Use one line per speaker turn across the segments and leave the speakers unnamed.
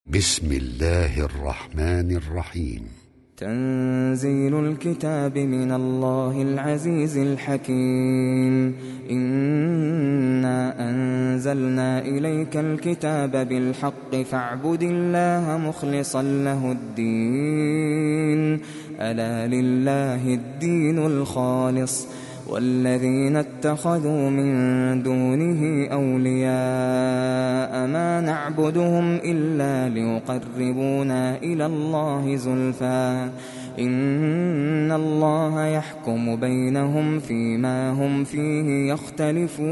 بسم الله الرحمن الرحيم.
تنزيل الكتاب من الله العزيز الحكيم. إنا أنزلنا إليك الكتاب بالحق فاعبد الله مخلصا له الدين. ألا لله الدين الخالص والذين اتخذوا من دونه أولياء ما نعبدهم إلا ليقربونا إلى الله زلفى إن الله يحكم بينهم فيما هم فيه يختلفون.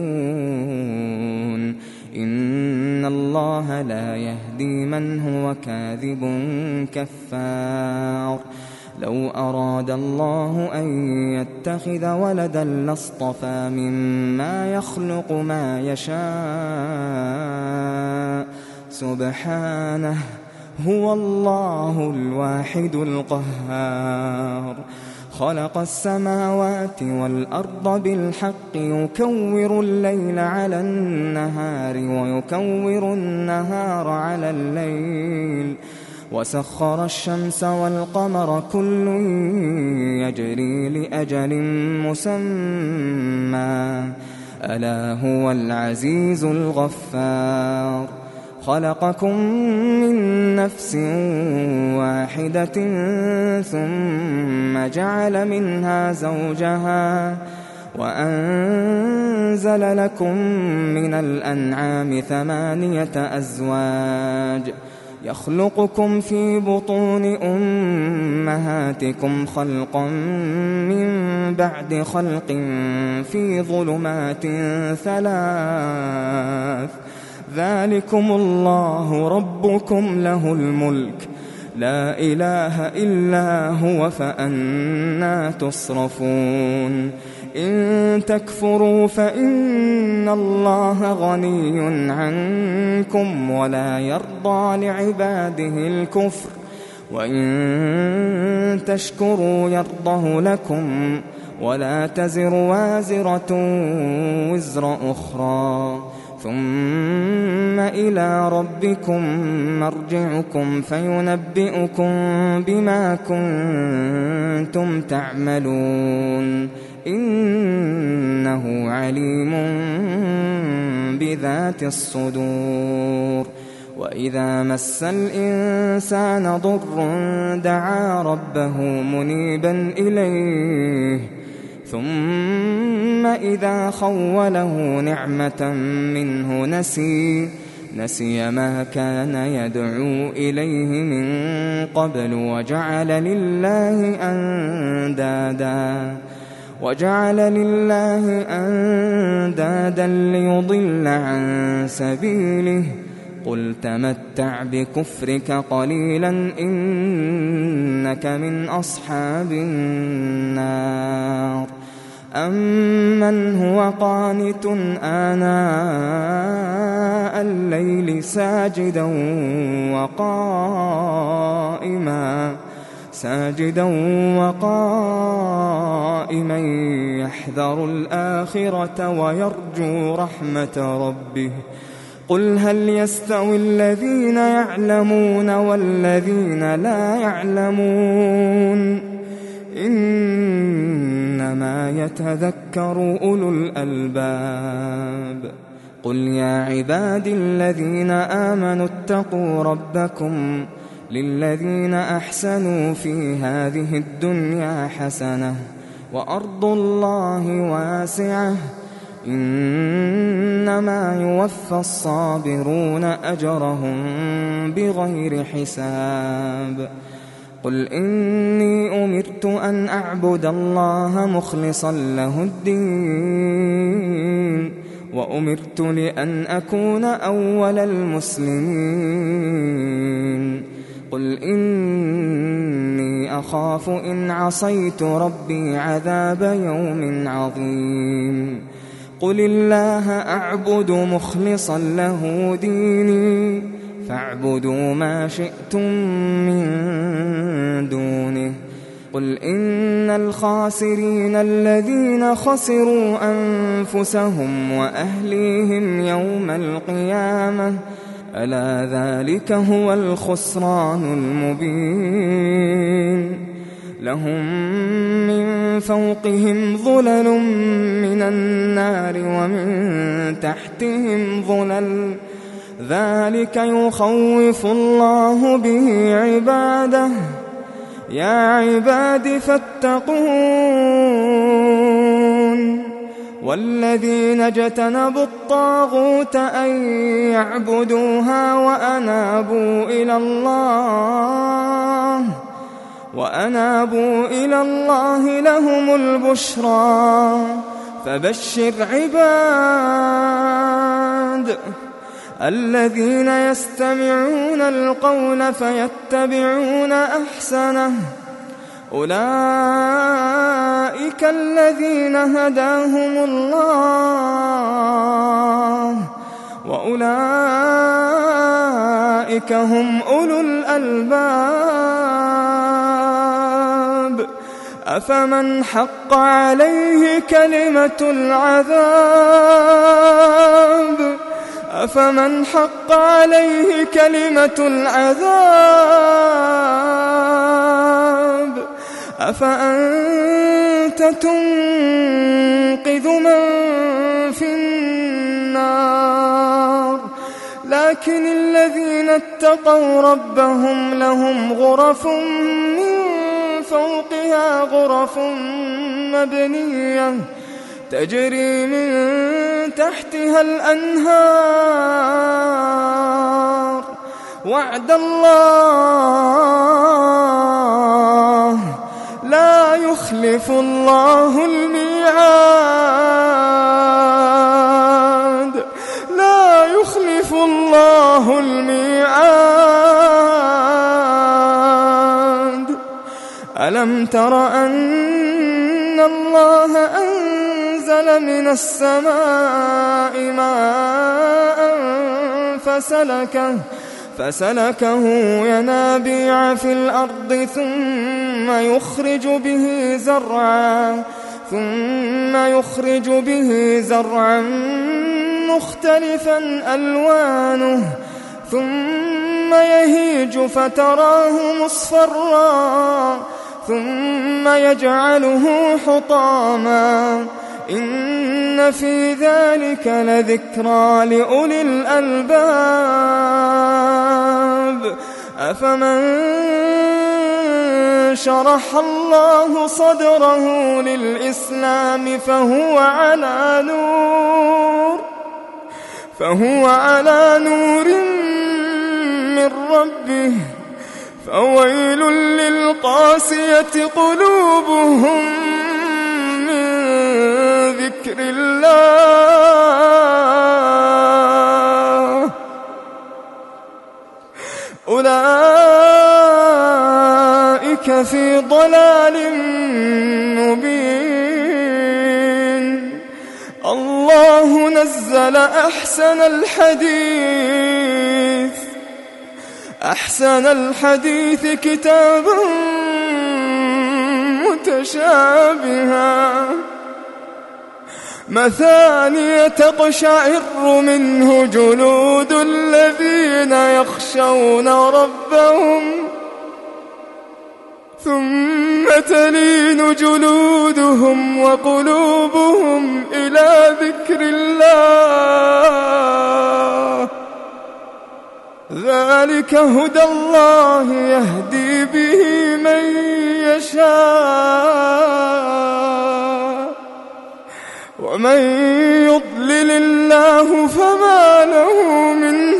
إن الله لا يهدي من هو كاذب كفار. لو أراد الله أن يتخذ ولدا لاصطفى مما يخلق ما يشاء سبحانه هو الله الواحد القهار. خلق السماوات والأرض بالحق يكور الليل على النهار ويكور النهار على الليل وسخر الشمس والقمر كل يجري لأجل مسمى ألا هو العزيز الغفار. خلقكم من نفس واحدة ثم جعل منها زوجها وأنزل لكم من الأنعام 8 أزواج يخلقكم في بطون أمهاتكم خلقا من بعد خلق في ظلمات 3 ذلكم الله ربكم له الملك لا إله إلا هو فأنى تصرفون. إن تكفروا فإن الله غني عنكم ولا يرضى لعباده الكفر وإن تشكروا يرضه لكم ولا تزر وازرة وزر أخرى ثم إلى ربكم مرجعكم فينبئكم بما كنتم تعملون. إنه عليم بذات الصدور. وإذا مس الإنسان ضر دعا ربه منيبا إليه ثم إذا خوله نعمة منه نسي ما كان يدعو إليه من قبل وجعل لله أندادا ليضل عن سبيله. قل تمتع بكفرك قليلا إنك من أصحاب النار. أمن هو قانت آناء الليل ساجدا وقائما يحذر الآخرة ويرجو رحمة ربه. قل هل يستوي الذين يعلمون والذين لا يعلمون إنما يتذكر أولو الألباب. قل يا عبادي الذين آمنوا اتقوا ربكم للذين أحسنوا في هذه الدنيا حسنة وأرض الله واسعة إنما يوفى الصابرون أجرهم بغير حساب. قل إني أمرت أن أعبد الله مخلصا له الدين وأمرت لأن أكون أول المسلمين. قل إني أخاف إن عصيت ربي عذاب يوم عظيم. قل الله أعبد مخلصا له ديني فاعبدوا ما شئتم من دونه. قل إن الخاسرين الذين خسروا أنفسهم وأهليهم يوم القيامة ألا ذلك هو الخسران المبين لهم من فوقهم ظلل من النار ومن تحتهم ظلل ذلك يخوف الله به عباده يا عباد فاتقون والذين اجتنبوا الطاغوت أن يعبدوها وأنابوا إلى الله لهم البشرى فبشر عباد الذين يستمعون القول فيتبعون أحسنه أولئك الذين هداهم الله وأولئك هم أولو الألباب أفمن حق عليه كلمة العذاب أفأنت تنقذ من في النار لكن الذين اتقوا ربهم لهم غرف من فوقها غرف مبنية تجري من تحتها الأنهار وعد الله لا يخلف الله الميعاد ألم تر أن الله أنزل من السماء ماء فسلكه ينابيع في الأرض ثم يخرج به زرعا مختلفا ألوانه ثم يهيج فتراه مصفرا ثم يجعله حطاما إن في ذلك لذكرى لأولي الألباب أفمن شرح الله صدره للإسلام فهو على نور من ربه فويل للقاسية قلوبهم من ذكر الله أولئك في ضلال مبين الله نزل أحسن الحديث كتابا متشابها مثانية تقشعر منه جلود الذين يخشون ربهم ثم تلين جلودهم وقلوبهم إلى ذكر الله ذلك هدى الله يهدي به من يشاء ومن يضلل الله فما له من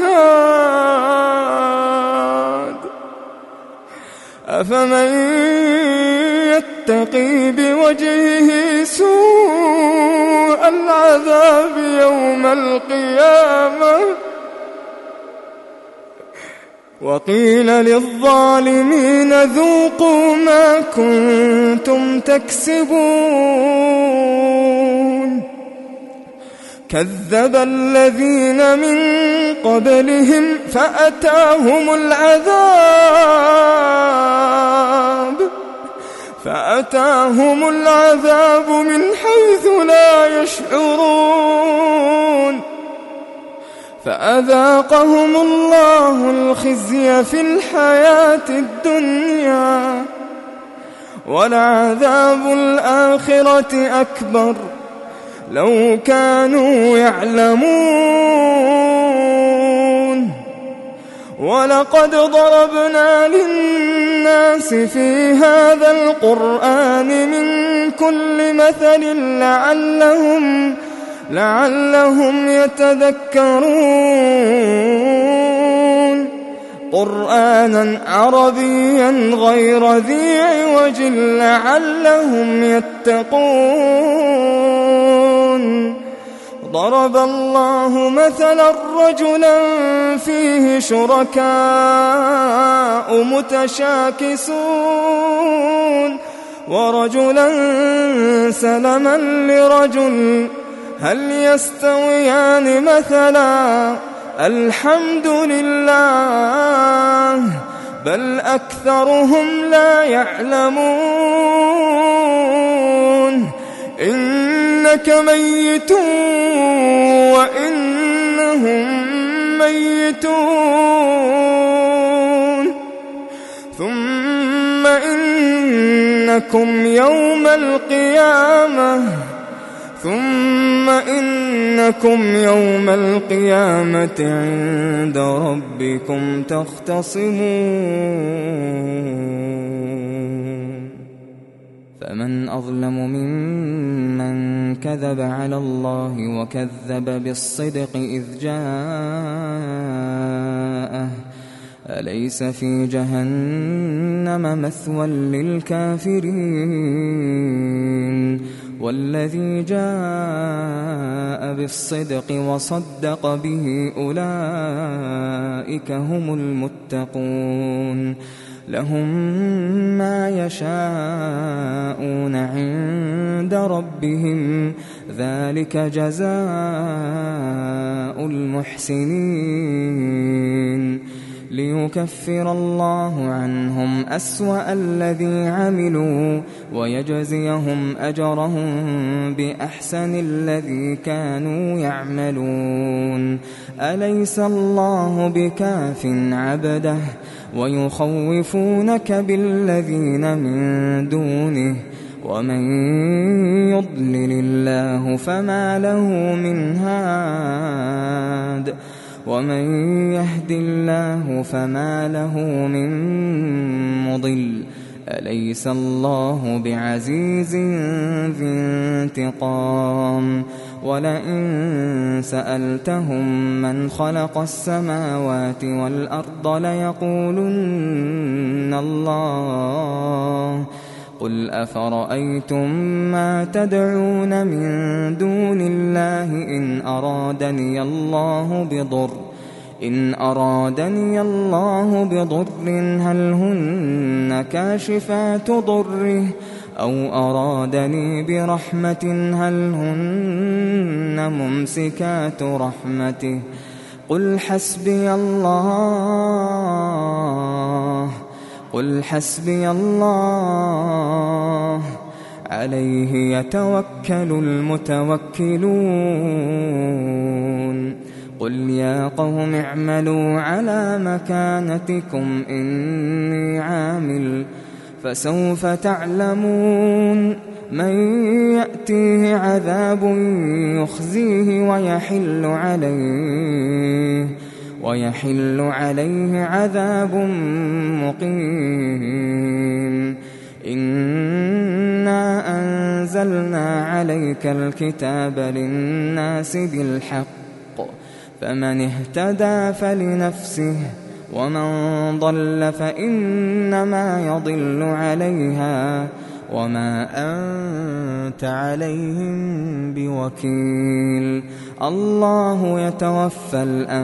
هاد أفمن يتقي بوجهه سوء العذاب يوم القيامة وقيل للظالمين ذوقوا ما كنتم تكسبون كذب الذين من قبلهم فأتاهم العذاب من حيث لا يشعرون فأذاقهم الله الخزي في الحياة الدنيا ولعذاب الآخرة أكبر لو كانوا يعلمون. ولقد ضربنا للناس في هذا القرآن من كل مثل لعلهم يتذكرون. قرآنا عربيا غير ذي عوج لعلهم يتقون. ضرب الله مثلا رجلا فيه شركاء متشاكسون ورجلا سلما لرجل هل يستويان مثلا الحمد لله بل أكثرهم لا يعلمون. إنك ميت وإنهم ميتون ثم إنكم يوم القيامة عند ربكم تختصمون. فمن أظلم ممن كذب على الله وكذب بالصدق إذ جاءه أليس في جهنم مثوى للكافرين. والذي جاء بالصدق وصدق به أولئك هم المتقون. لهم ما يشاءون عند ربهم ذلك جزاء المحسنين. ليكفر الله عنهم أسوأ الذي عملوا ويجزيهم أجرهم بأحسن الذي كانوا يعملون. أليس الله بكاف عبده ويخوفونك بالذين من دونه ومن يضلل الله فما له من هاد ومن يهد الله فما له من مضل. أليس الله بعزيز ذي انتقام. ولئن سألتهم من خلق السماوات والأرض ليقولن الله. قل أفرأيتم ما تدعون من دون الله إن أرادني الله بضر هل هن كاشفات ضره أو أرادني برحمة هل هن ممسكات رحمته. قل حسبي الله عليه يتوكل المتوكلون. قل يا قوم اعملوا على مكانتكم إني عامل فسوف تعلمون من يأتيه عذاب يخزيه ويحل عليه عذاب مقيم. إنا أنزلنا عليك الكتاب للناس بالحق فمن اهتدى فلنفسه ومن ضل فإنما يضل عليها وما أنت عليهم بوكيل. الله يتوفى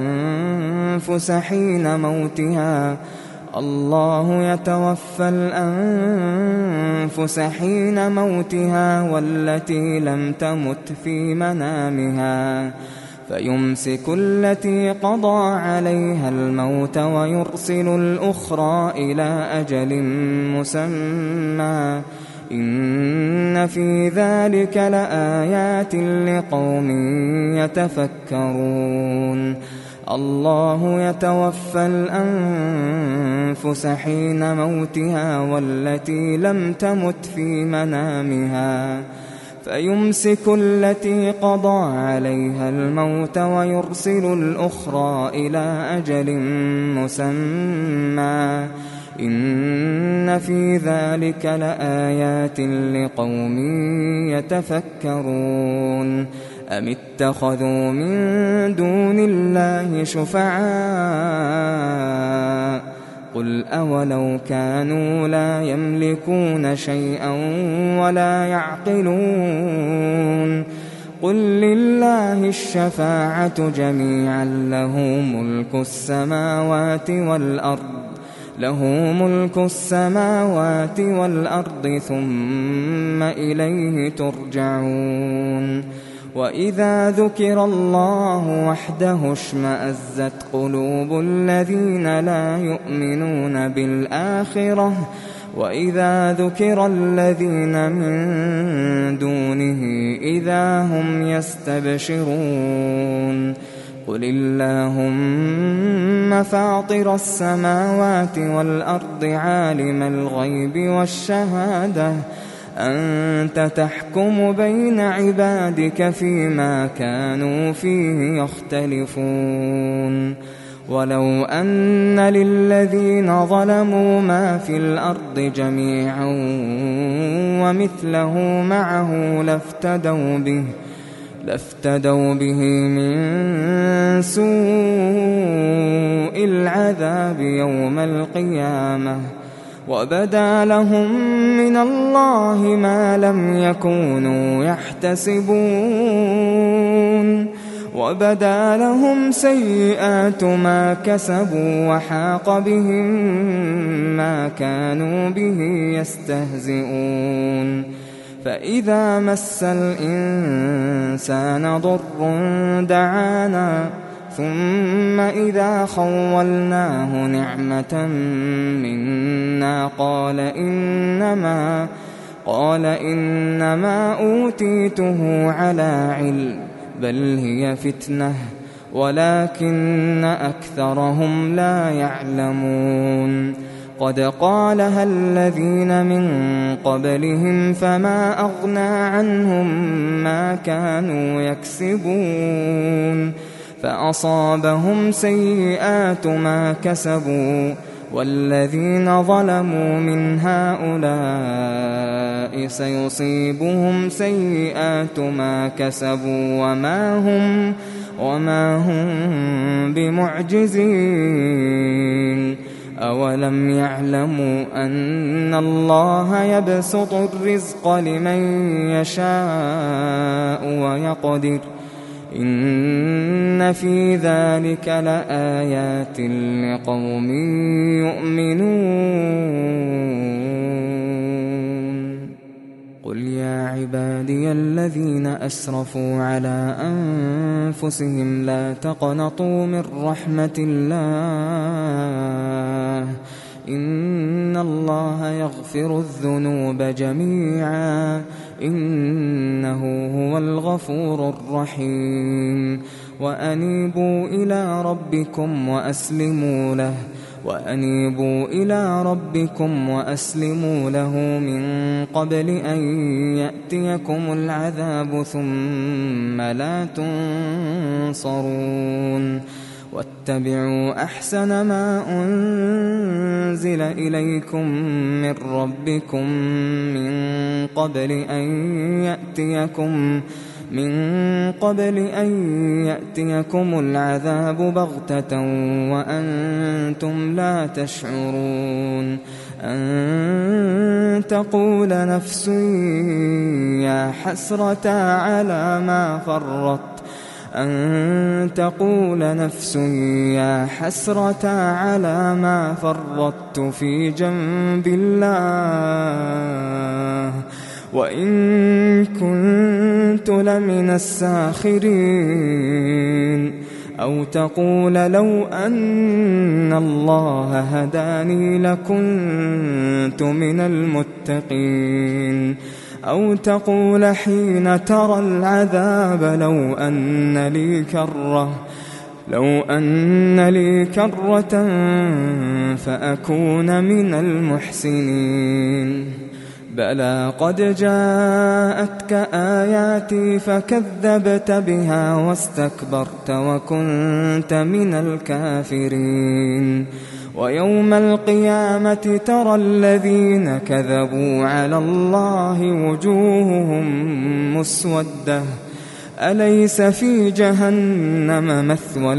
الأنفس حين موتها والتي لم تمت في منامها فيمسك التي قضى عليها الموت ويرسل الأخرى إلى أجل مسمى إن في ذلك لآيات لقوم يتفكرون. الله يتوفى الأنفس حين موتها والتي لم تمت في منامها فيمسك التي قضى عليها الموت ويرسل الأخرى إلى أجل مسمى إن في ذلك لآيات لقوم يتفكرون أم اتخذوا من دون الله شفعاء قل أولو كانوا لا يملكون شيئا ولا يعقلون قل لله الشفاعة جميعا له ملك السماوات والأرض ثم إليه ترجعون وإذا ذكر الله وحده اشمأزت قلوب الذين لا يؤمنون بالآخرة وإذا ذكر الذين من دونه إذا هم يستبشرون قل اللهم فاطر السماوات والأرض عالم الغيب والشهادة أنت تحكم بين عبادك فيما كانوا فيه يختلفون ولو أن للذين ظلموا ما في الأرض جميعا ومثله معه لافتدوا به من سوء العذاب يوم القيامة وبدا لهم من الله ما لم يكونوا يحتسبون وبدا لهم سيئات ما كسبوا وحاق بهم ما كانوا به يستهزئون فإذا مس الإنسان ضر دعانا ثم إذا خولناه نعمة منا قال إنما أوتيته على علم بل هي فتنة ولكن أكثرهم لا يعلمون قد قالها الذين من قبلهم فما أغنى عنهم ما كانوا يكسبون فأصابهم سيئات ما كسبوا والذين ظلموا من هؤلاء سيصيبهم سيئات ما كسبوا وما هم بمعجزين أولم يعلموا أن الله يبسط الرزق لمن يشاء ويقدر إن في ذلك لآيات لقوم يؤمنون قل يا عبادي الذين أسرفوا على أنفسهم لا تقنطوا من رحمة الله إن الله يغفر الذنوب جميعا إنه هو الغفور الرحيم وأنيبوا إلى ربكم وأسلموا له من قبل أن يأتيكم العذاب ثم لا تنصرون واتبعوا أحسن ما أنزل إليكم من ربكم من قبل أن يأتيكم العذاب بغتة وأنتم لا تشعرون أن تقول نفس يا حسرة على ما فرطت في جنب الله وإن كنت لمن الساخرين أو تقول لو أن الله هداني لكنت من المتقين أو تقول حين ترى العذاب لو لو أن لي كرة فأكون من المحسنين بلى قد جاءتك آياتي فكذبت بها واستكبرت وكنت من الكافرين ويوم القيامة ترى الذين كذبوا على الله وجوههم مسودة أليس في جهنم مثوى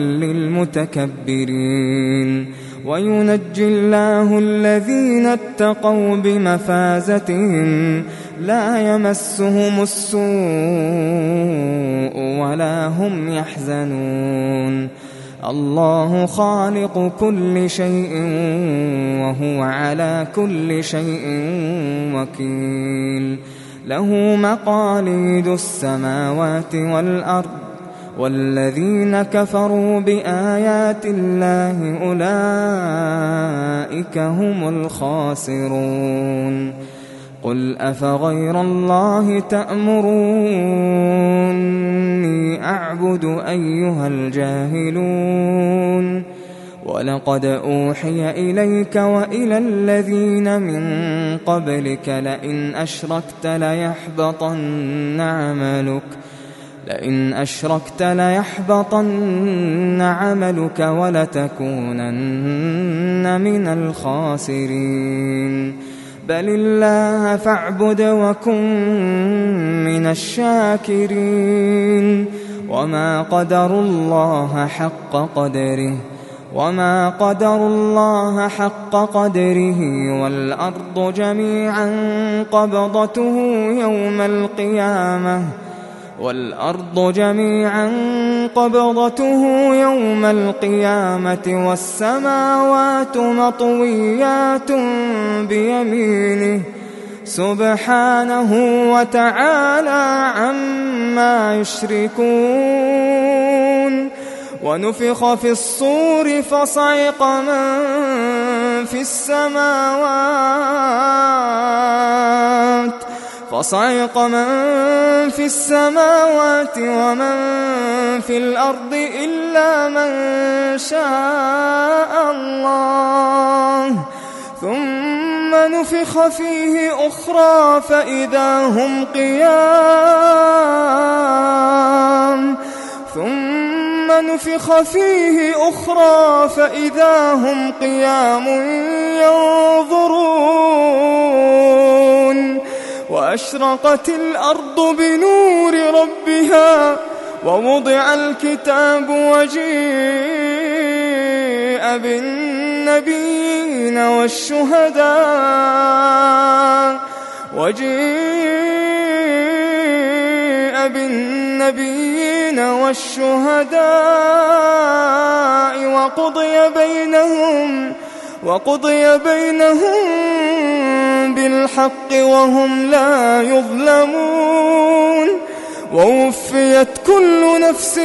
للمتكبرين وينجي الله الذين اتقوا بمفازتهم لا يمسهم السوء ولا هم يحزنون الله خالق كل شيء وهو على كل شيء وكيل له مقاليد السماوات والأرض والذين كفروا بآيات الله أولئك هم الخاسرون قل أفغير الله تأمروني أعبد أيها الجاهلون ولقد أوحي إليك وإلى الذين من قبلك لئن أشركت ليحبطن عملك ولتكونن من الخاسرين بل الله فاعبد وكن من الشاكرين وما قدروا الله حق قدره والأرض جميعا قبضته يوم القيامة والسماوات مطويات بيمينه سبحانه وتعالى عما يشركون ونفخ في الصور فصعق من في السماوات ومن في الأرض إلا من شاء الله ثم نفخ فيه أخرى فإذا هم قيام ينظرون وأشرقت الأرض بنور ربها ووضع الكتاب وجيء بالنبيين والشهداء وقضي بينهم بالحق وهم لا يظلمون ووفيت كل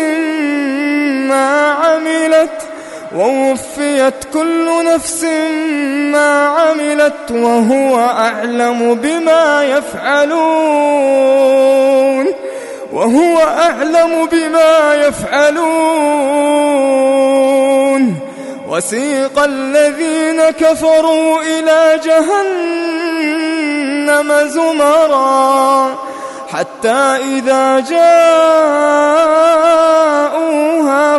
نفس ما عملت وهو أعلم بما يفعلون وسيق الذين كفروا إلى جهنم زمرا حتى إذا جاءوها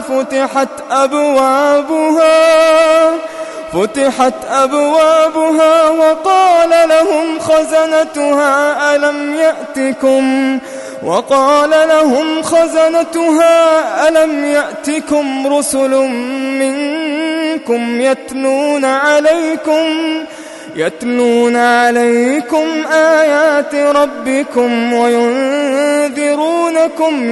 فتحت أبوابها وقال لهم خزنتها ألم يأتكم رسل منكم يتلون عليكم آيات ربكم وينذرونكم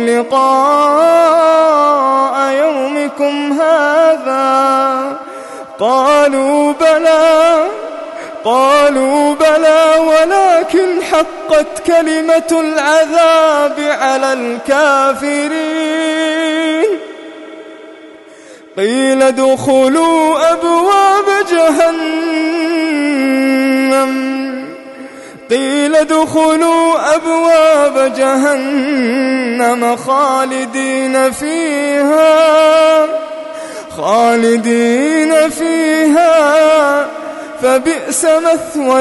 لقاء يومكم هذا قالوا بلى ولكن حقت كلمة العذاب على الكافرين قيل ادخلوا أبواب جهنم خالدين فيها خالدين فيها فبئس مثوى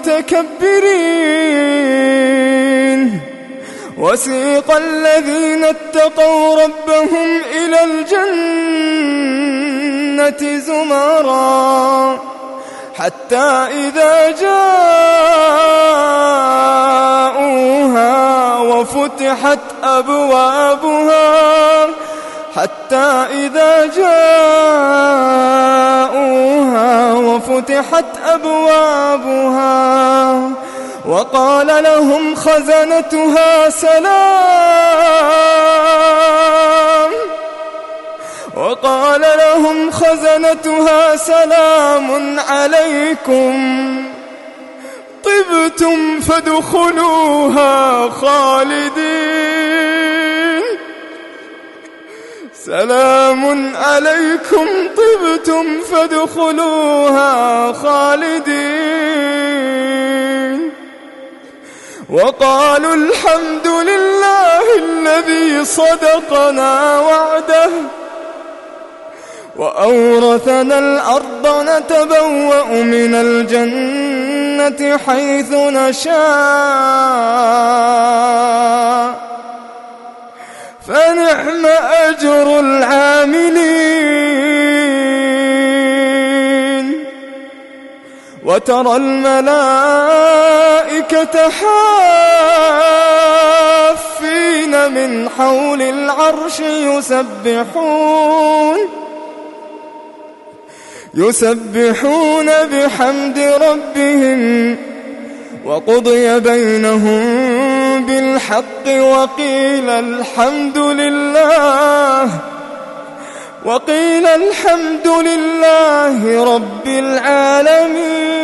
المتكبرين. وسيق الذين اتقوا ربهم إلى الجنة زمرا حتى إذا جاءوها وفتحت أبوابها وقال لهم خزنتها سلام عليكم طبتم فادخلوها خالدين. سلام عليكم طبتم فادخلوها خالدين. وقالوا الحمد لله الذي صدقنا وعده وأورثنا الأرض نتبوأ من الجنة حيث نشاء فنعم أجر العاملين. وترى الملائكة حافين من حول العرش يسبحون بحمد ربهم وقضي بينهم بالحق وقيل الحمد لله رب العالمين.